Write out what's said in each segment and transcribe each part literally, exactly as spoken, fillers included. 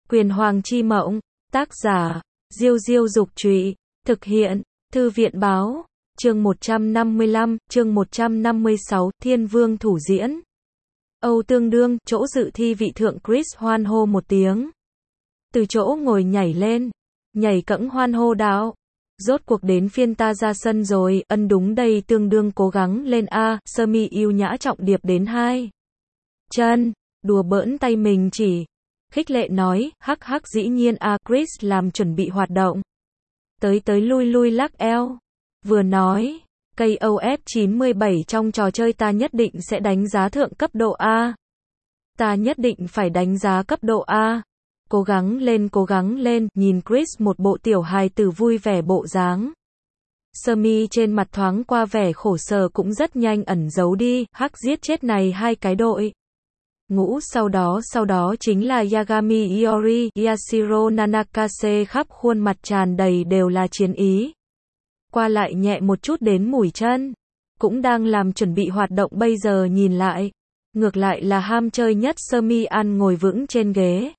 Quyền Hoàng chi mộng, tác giả, Diêu Diêu Dục Trụy, thực hiện, Thư viện Báo, chương một trăm năm mươi lăm, chương một trăm năm mươi sáu, Thiên Vương thủ diễn. Âu Tương Đương, chỗ dự thi vị thượng Chris hoan hô một tiếng. Từ chỗ ngồi nhảy lên, nhảy cẫng hoan hô đạo. Rốt cuộc đến phiên ta ra sân rồi, ân đúng đây Tương Đương cố gắng lên a, sơ mi yêu nhã trọng điệp đến hai. Chân, đùa bỡn tay mình chỉ. Khích lệ nói, hắc hắc dĩ nhiên a, Chris làm chuẩn bị hoạt động. Tới tới lui lui lắc eo. Vừa nói, cây O F chín mươi bảy trong trò chơi ta nhất định sẽ đánh giá thượng cấp độ A. Ta nhất định phải đánh giá cấp độ A. Cố gắng lên cố gắng lên, nhìn Chris một bộ tiểu hài tử vui vẻ bộ dáng. Sơ mi trên mặt thoáng qua vẻ khổ sở cũng rất nhanh ẩn giấu đi, hắc giết chết này hai cái đội. Ngũ sau đó sau đó chính là Yagami Iori, Yashiro Nanakase khắp khuôn mặt tràn đầy đều là chiến ý. Qua lại nhẹ một chút đến mũi chân. Cũng đang làm chuẩn bị hoạt động bây giờ nhìn lại. Ngược lại là ham chơi nhất sơ mi ăn ngồi vững trên ghế.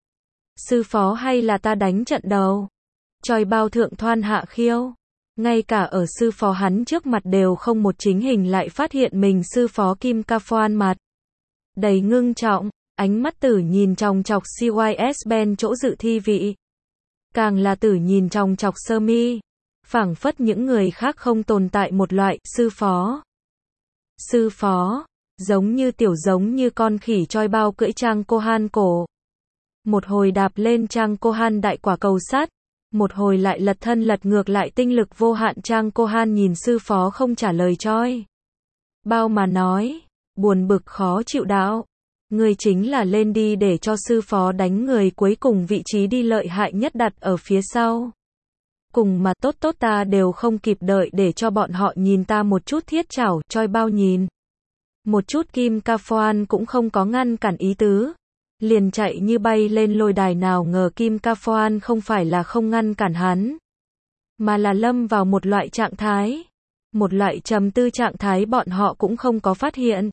Sư phó hay là ta đánh trận đầu? Choi bao thượng thoan hạ khiêu. Ngay cả ở sư phó hắn trước mặt đều không một chính hình lại phát hiện mình sư phó Kim Ca Phoan mặt. Đầy ngưng trọng, ánh mắt tử nhìn chòng chọc xê i ét Ben chỗ dự thi vị. Càng là tử nhìn chòng chọc sơ mi. Phảng phất những người khác không tồn tại một loại, sư phó. Sư phó, giống như tiểu giống như con khỉ Choi bao cưỡi Trang Kohan cổ. Một hồi đạp lên Trang Kohan đại quả cầu sắt, một hồi lại lật thân lật ngược lại tinh lực vô hạn Trang Kohan nhìn sư phó không trả lời Choi bao mà nói, buồn bực khó chịu đạo. Người chính là lên đi để cho sư phó đánh người cuối cùng vị trí đi lợi hại nhất đặt ở phía sau. Cùng mà tốt tốt ta đều không kịp đợi để cho bọn họ nhìn ta một chút thiết chảo, Choi bao nhìn. Một chút Kim Ca Phoan cũng không có ngăn cản ý tứ. Liền chạy như bay lên lôi đài nào ngờ Kim Ca Phoan không phải là không ngăn cản hắn. Mà là lâm vào một loại trạng thái. Một loại trầm tư trạng thái bọn họ cũng không có phát hiện.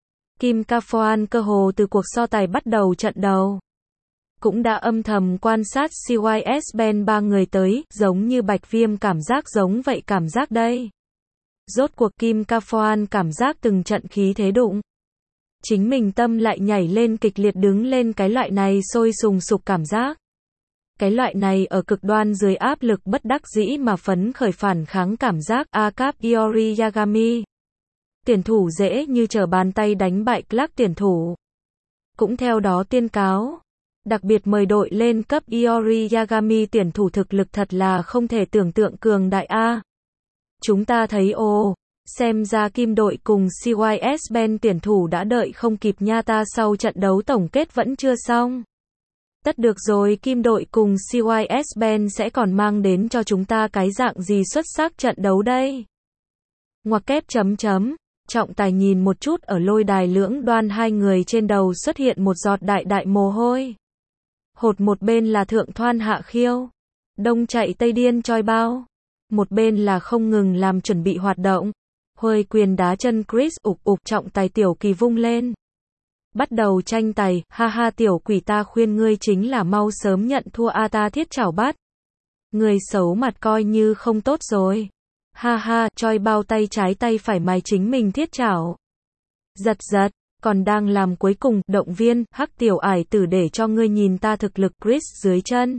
Kim Ca Phoan cơ hồ từ cuộc so tài bắt đầu trận đầu. Cũng đã âm thầm quan sát xê i ét Ben ba người tới, giống như Bạch Viêm cảm giác giống vậy cảm giác đây. Rốt cuộc Kim Ca Phoan cảm giác từng trận khí thế đụng. Chính mình tâm lại nhảy lên kịch liệt đứng lên cái loại này sôi sùng sục cảm giác. Cái loại này ở cực đoan dưới áp lực bất đắc dĩ mà phấn khởi phản kháng cảm giác A-Cap Iori Yagami. Tuyển thủ dễ như trở bàn tay đánh bại Clark tuyển thủ. Cũng theo đó tuyên cáo. Đặc biệt mời đội lên cấp Iori Yagami tuyển thủ thực lực thật là không thể tưởng tượng cường đại A. Chúng ta thấy ồ, xem ra Kim đội cùng xê i ét Ben tuyển thủ đã đợi không kịp nha ta sau trận đấu tổng kết vẫn chưa xong. Tất được rồi Kim đội cùng xê i ét Ben sẽ còn mang đến cho chúng ta cái dạng gì xuất sắc trận đấu đây. Ngoặc kép chấm chấm. Trọng tài nhìn một chút ở lôi đài lưỡng đoan hai người trên đầu xuất hiện một giọt đại đại mồ hôi. Hột một bên là thượng thoan hạ khiêu. Đông chạy tây điên Choi bao. Một bên là không ngừng làm chuẩn bị hoạt động. Huơi quyền đá chân Chris ục ục trọng tài tiểu kỳ vung lên. Bắt đầu tranh tài, ha ha tiểu quỷ ta khuyên ngươi chính là mau sớm nhận thua a ta thiết chảo bắt. Người xấu mặt coi như không tốt rồi. Ha ha, Choi bao tay trái tay phải mài chính mình thiết chảo. Giật giật, còn đang làm cuối cùng, động viên, hắc tiểu ải tử để cho ngươi nhìn ta thực lực Chris dưới chân.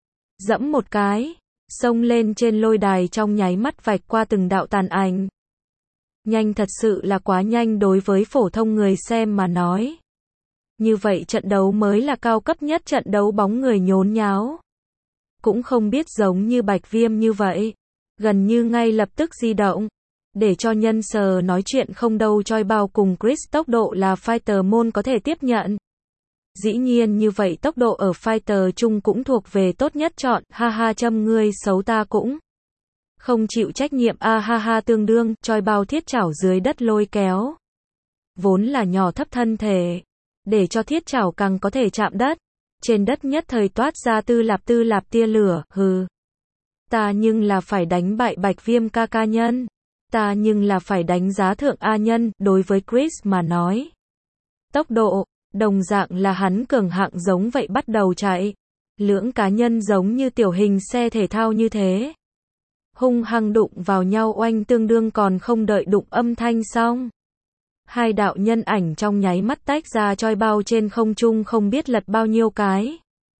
Dẫm một cái, xông lên trên lôi đài trong nháy mắt vạch qua từng đạo tàn ảnh. Nhanh thật sự là quá nhanh đối với phổ thông người xem mà nói. Như vậy trận đấu mới là cao cấp nhất trận đấu bóng người nhốn nháo. Cũng không biết giống như Bạch Viêm như vậy. Gần như ngay lập tức di động. Để cho nhân sờ nói chuyện không đâu Choi bao cùng Chris tốc độ là fighter môn có thể tiếp nhận. Dĩ nhiên như vậy tốc độ ở fighter chung cũng thuộc về tốt nhất chọn, ha ha châm ngươi xấu ta cũng. Không chịu trách nhiệm a ha ha tương đương, Choi bao thiết chảo dưới đất lôi kéo. Vốn là nhỏ thấp thân thể. Để cho thiết chảo càng có thể chạm đất. Trên đất nhất thời toát ra tư lạp tư lạp tia lửa, hừ. Ta nhưng là phải đánh bại Bạch Viêm ca ca nhân. Ta nhưng là phải đánh giá thượng A nhân, đối với Chris mà nói. Tốc độ, đồng dạng là hắn cường hạng giống vậy bắt đầu chạy. Lưỡng cá nhân giống như tiểu hình xe thể thao như thế. Hung hăng đụng vào nhau oanh tương đương còn không đợi đụng âm thanh xong. Hai đạo nhân ảnh trong nháy mắt tách ra choi bao trên không trung không biết lật bao nhiêu cái.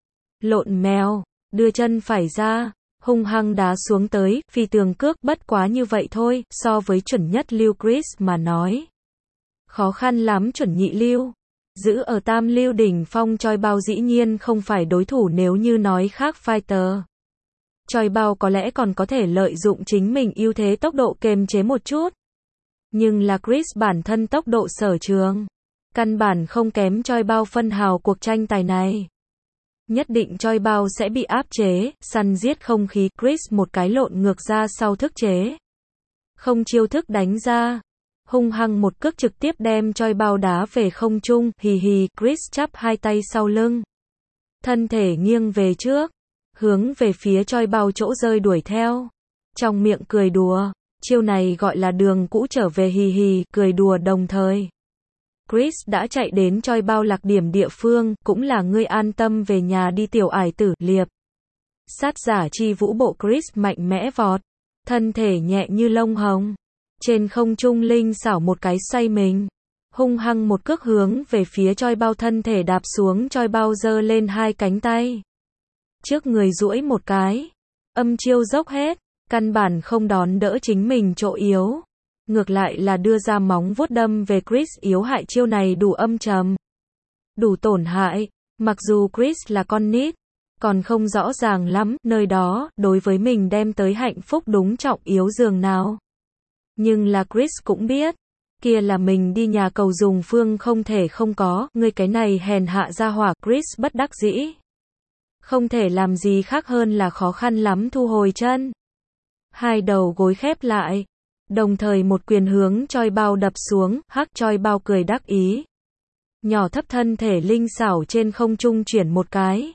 Lộn mèo, đưa chân phải ra, hung hăng đá xuống tới, phi tường cước bất quá như vậy thôi, so với chuẩn nhất lưu Chris mà nói. Khó khăn lắm chuẩn nhị lưu. Giữ ở tam lưu đỉnh phong choi bao dĩ nhiên không phải đối thủ nếu như nói khác fighter. Choi bao có lẽ còn có thể lợi dụng chính mình ưu thế tốc độ kềm chế một chút. Nhưng là Chris bản thân tốc độ sở trường. Căn bản không kém choi bao phân hào cuộc tranh tài này. Nhất định choi bao sẽ bị áp chế, săn giết không khí, Chris một cái lộn ngược ra sau thức chế. Không chiêu thức đánh ra. Hung hăng một cước trực tiếp đem choi bao đá về không trung, hì hì, Chris chắp hai tay sau lưng. Thân thể nghiêng về trước, hướng về phía choi bao chỗ rơi đuổi theo. Trong miệng cười đùa, chiêu này gọi là đường cũ trở về hì hì, cười đùa đồng thời. Chris đã chạy đến choi bao lạc điểm địa phương, cũng là ngươi an tâm về nhà đi tiểu ải tử, liệp. Sát giả chi vũ bộ Chris mạnh mẽ vọt, thân thể nhẹ như lông hồng. Trên không trung linh xảo một cái xoay mình, hung hăng một cước hướng về phía choi bao thân thể đạp xuống choi bao giơ lên hai cánh tay. Trước người duỗi một cái, âm chiêu dốc hết, căn bản không đón đỡ chính mình chỗ yếu. Ngược lại là đưa ra móng vuốt đâm về Chris yếu hại chiêu này đủ âm trầm. Đủ tổn hại, mặc dù Chris là con nít, còn không rõ ràng lắm, nơi đó, đối với mình đem tới hạnh phúc đúng trọng yếu dường nào. Nhưng là Chris cũng biết, kia là mình đi nhà cầu dùng phương không thể không có, ngươi cái này hèn hạ ra hỏa, Chris bất đắc dĩ. Không thể làm gì khác hơn là khó khăn lắm thu hồi chân. Hai đầu gối khép lại, đồng thời một quyền hướng choi bao đập xuống, hắc choi bao cười đắc ý. Nhỏ thấp thân thể linh xảo trên không trung chuyển một cái.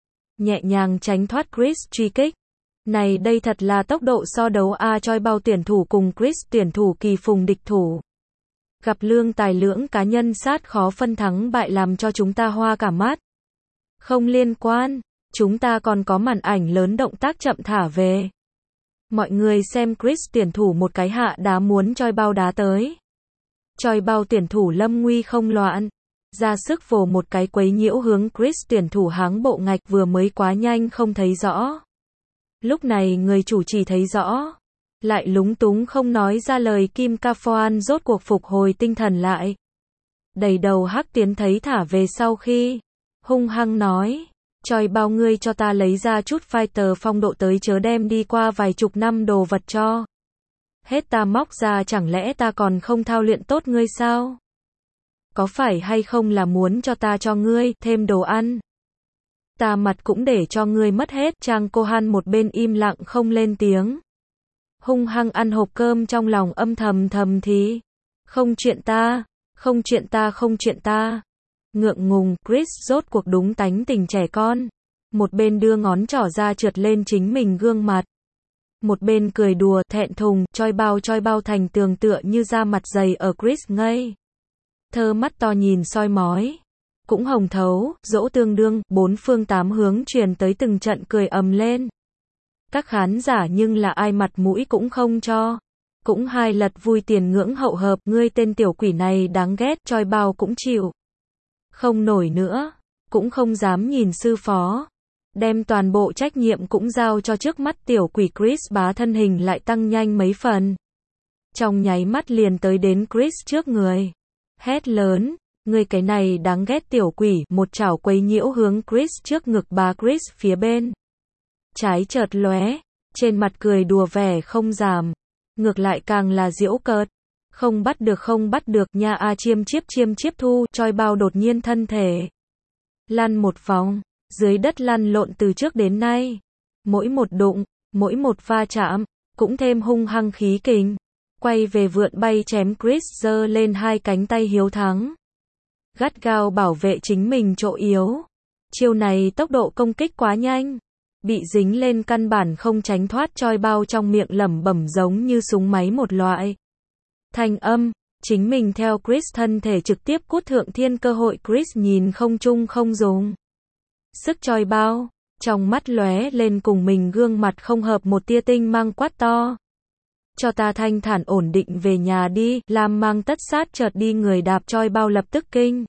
Nhẹ nhàng tránh thoát Chris truy kích. Này đây thật là tốc độ so đấu a choi bao tuyển thủ cùng Chris tuyển thủ kỳ phùng địch thủ. Gặp lương tài lưỡng cá nhân sát khó phân thắng bại làm cho chúng ta hoa cả mắt. Không liên quan, chúng ta còn có màn ảnh lớn động tác chậm thả về. Mọi người xem Chris tuyển thủ một cái hạ đá muốn choi bao đá tới. Choi bao tuyển thủ lâm nguy không loạn. Ra sức vồ một cái quấy nhiễu hướng Chris tuyển thủ háng bộ ngạch vừa mới quá nhanh không thấy rõ. Lúc này người chủ chỉ thấy rõ. Lại lúng túng không nói ra lời Kim Ka-foan rốt cuộc phục hồi tinh thần lại. Đầy đầu hắc tiến thấy thả về sau khi. Hung hăng nói. Choi bao ngươi cho ta lấy ra chút fighter phong độ tới chớ đem đi qua vài chục năm đồ vật cho. Hết ta móc ra chẳng lẽ ta còn không thao luyện tốt ngươi sao? Có phải hay không là muốn cho ta cho ngươi thêm đồ ăn? Ta mặt cũng để cho ngươi mất hết. Trang Cô-han một bên im lặng không lên tiếng. Hung hăng ăn hộp cơm trong lòng âm thầm thầm thì. Không chuyện ta, không chuyện ta không chuyện ta. Ngượng ngùng, Chris rốt cuộc đúng tánh tình trẻ con. Một bên đưa ngón trỏ ra trượt lên chính mình gương mặt. Một bên cười đùa, thẹn thùng, choi bao choi bao thành tường tựa như da mặt dày ở Chris ngây. Thơ mắt to nhìn soi mói. Cũng hồng thấu, dỗ tương đương, bốn phương tám hướng truyền tới từng trận cười ầm lên. Các khán giả nhưng là ai mặt mũi cũng không cho. Cũng hai lật vui tiền ngưỡng hậu hợp, ngươi tên tiểu quỷ này đáng ghét, choi bao cũng chịu. Không nổi nữa, cũng không dám nhìn sư phó. Đem toàn bộ trách nhiệm cũng giao cho trước mắt tiểu quỷ Chris bá thân hình lại tăng nhanh mấy phần. Trong nháy mắt liền tới đến Chris trước người. Hét lớn, ngươi cái này đáng ghét tiểu quỷ, một chảo quấy nhiễu hướng Chris trước ngực bá Chris phía bên. Trái chợt lóe, trên mặt cười đùa vẻ không giảm. Ngược lại càng là giễu cợt. Không bắt được không bắt được nha a chiêm chiếp chiêm chiếp thu, choi bao đột nhiên thân thể. Lăn một vòng, dưới đất lăn lộn từ trước đến nay. Mỗi một đụng, mỗi một va chạm, cũng thêm hung hăng khí kình. Quay về vượn bay chém Chris giơ lên hai cánh tay hiếu thắng. Gắt gao bảo vệ chính mình chỗ yếu. Chiêu này tốc độ công kích quá nhanh. Bị dính lên căn bản không tránh thoát choi bao trong miệng lẩm bẩm giống như súng máy một loại. Thanh âm, chính mình theo Chris thân thể trực tiếp cút thượng thiên cơ hội Chris nhìn không chung không dùng. Sức choi bao, Trong mắt lóe lên cùng mình gương mặt không hợp một tia tinh mang quát to. Cho ta thanh thản ổn định về nhà đi, Lam Mang tất sát chợt đi người đạp Choi Bao lập tức kinh.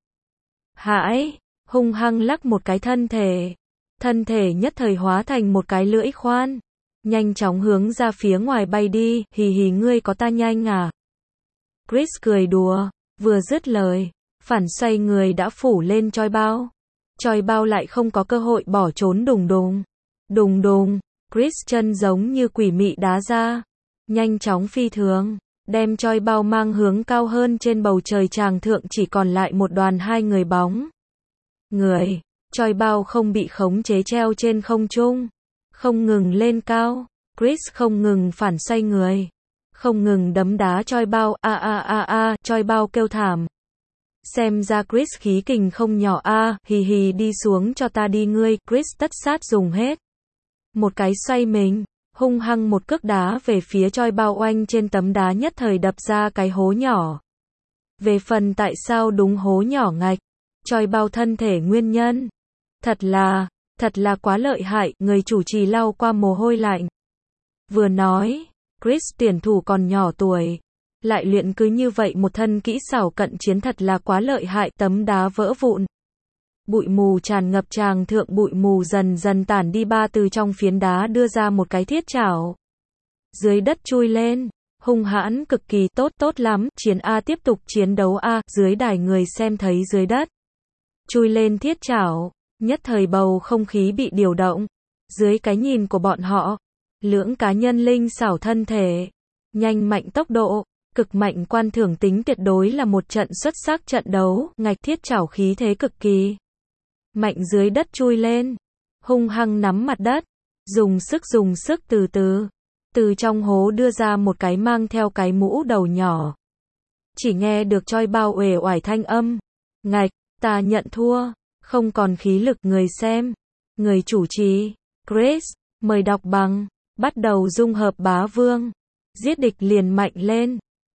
Hãi, hung hăng lắc một cái thân thể. Thân thể nhất thời hóa thành một cái lưỡi khoan. Nhanh chóng hướng ra phía ngoài bay đi, hì hì ngươi có ta nhanh à. Chris cười đùa, vừa dứt lời, phản xoay người đã phủ lên Choi Bao. Choi Bao lại không có cơ hội bỏ trốn đùng đùng. Đùng đùng, Chris chân giống như quỷ mị đá ra. Nhanh chóng phi thường, đem Choi Bao mang hướng cao hơn trên bầu trời tràng thượng chỉ còn lại một đoàn hai người bóng. Người, Choi Bao không bị khống chế treo trên không trung. Không ngừng lên cao, Chris không ngừng phản xoay người. Không ngừng đấm đá Choi Bao, a a a a, Choi Bao kêu thảm. Xem ra Chris khí kình không nhỏ a, à, hì hì đi xuống cho ta đi ngươi, Chris tất sát dùng hết. Một cái xoay mình, hung hăng một cước đá về phía Choi Bao oanh trên tấm đá nhất thời đập ra cái hố nhỏ. Về phần tại sao đúng hố nhỏ ngạch, Choi Bao thân thể nguyên nhân. Thật là, thật là quá lợi hại, người chủ trì lau qua mồ hôi lạnh. Vừa nói, Chris tuyển thủ còn nhỏ tuổi. Lại luyện cứ như vậy một thân kỹ xảo cận chiến thật là quá lợi hại, tấm đá vỡ vụn. Bụi mù tràn ngập tràng thượng, bụi mù dần dần tản đi, ba từ trong phiến đá đưa ra một cái thiết chảo. Dưới đất chui lên, hung hãn cực kỳ, tốt tốt lắm, chiến A tiếp tục chiến đấu A, dưới đài người xem thấy dưới đất. Chui lên thiết chảo, nhất thời bầu không khí bị điều động. Dưới cái nhìn của bọn họ, lưỡng cá nhân linh xảo thân thể, nhanh mạnh tốc độ. Cực mạnh quan thưởng tính tuyệt đối là một trận xuất sắc trận đấu, ngạch thiết chảo khí thế cực kỳ. Mạnh dưới đất chui lên, hung hăng nắm mặt đất, dùng sức dùng sức từ từ, từ trong hố đưa ra một cái mang theo cái mũ đầu nhỏ. Chỉ nghe được Choi Bao uể oải thanh âm, ngạch, ta nhận thua, không còn khí lực. Người xem, người chủ trì, Chris, mời đọc bằng, bắt đầu dung hợp bá vương, giết địch liền mạnh lên.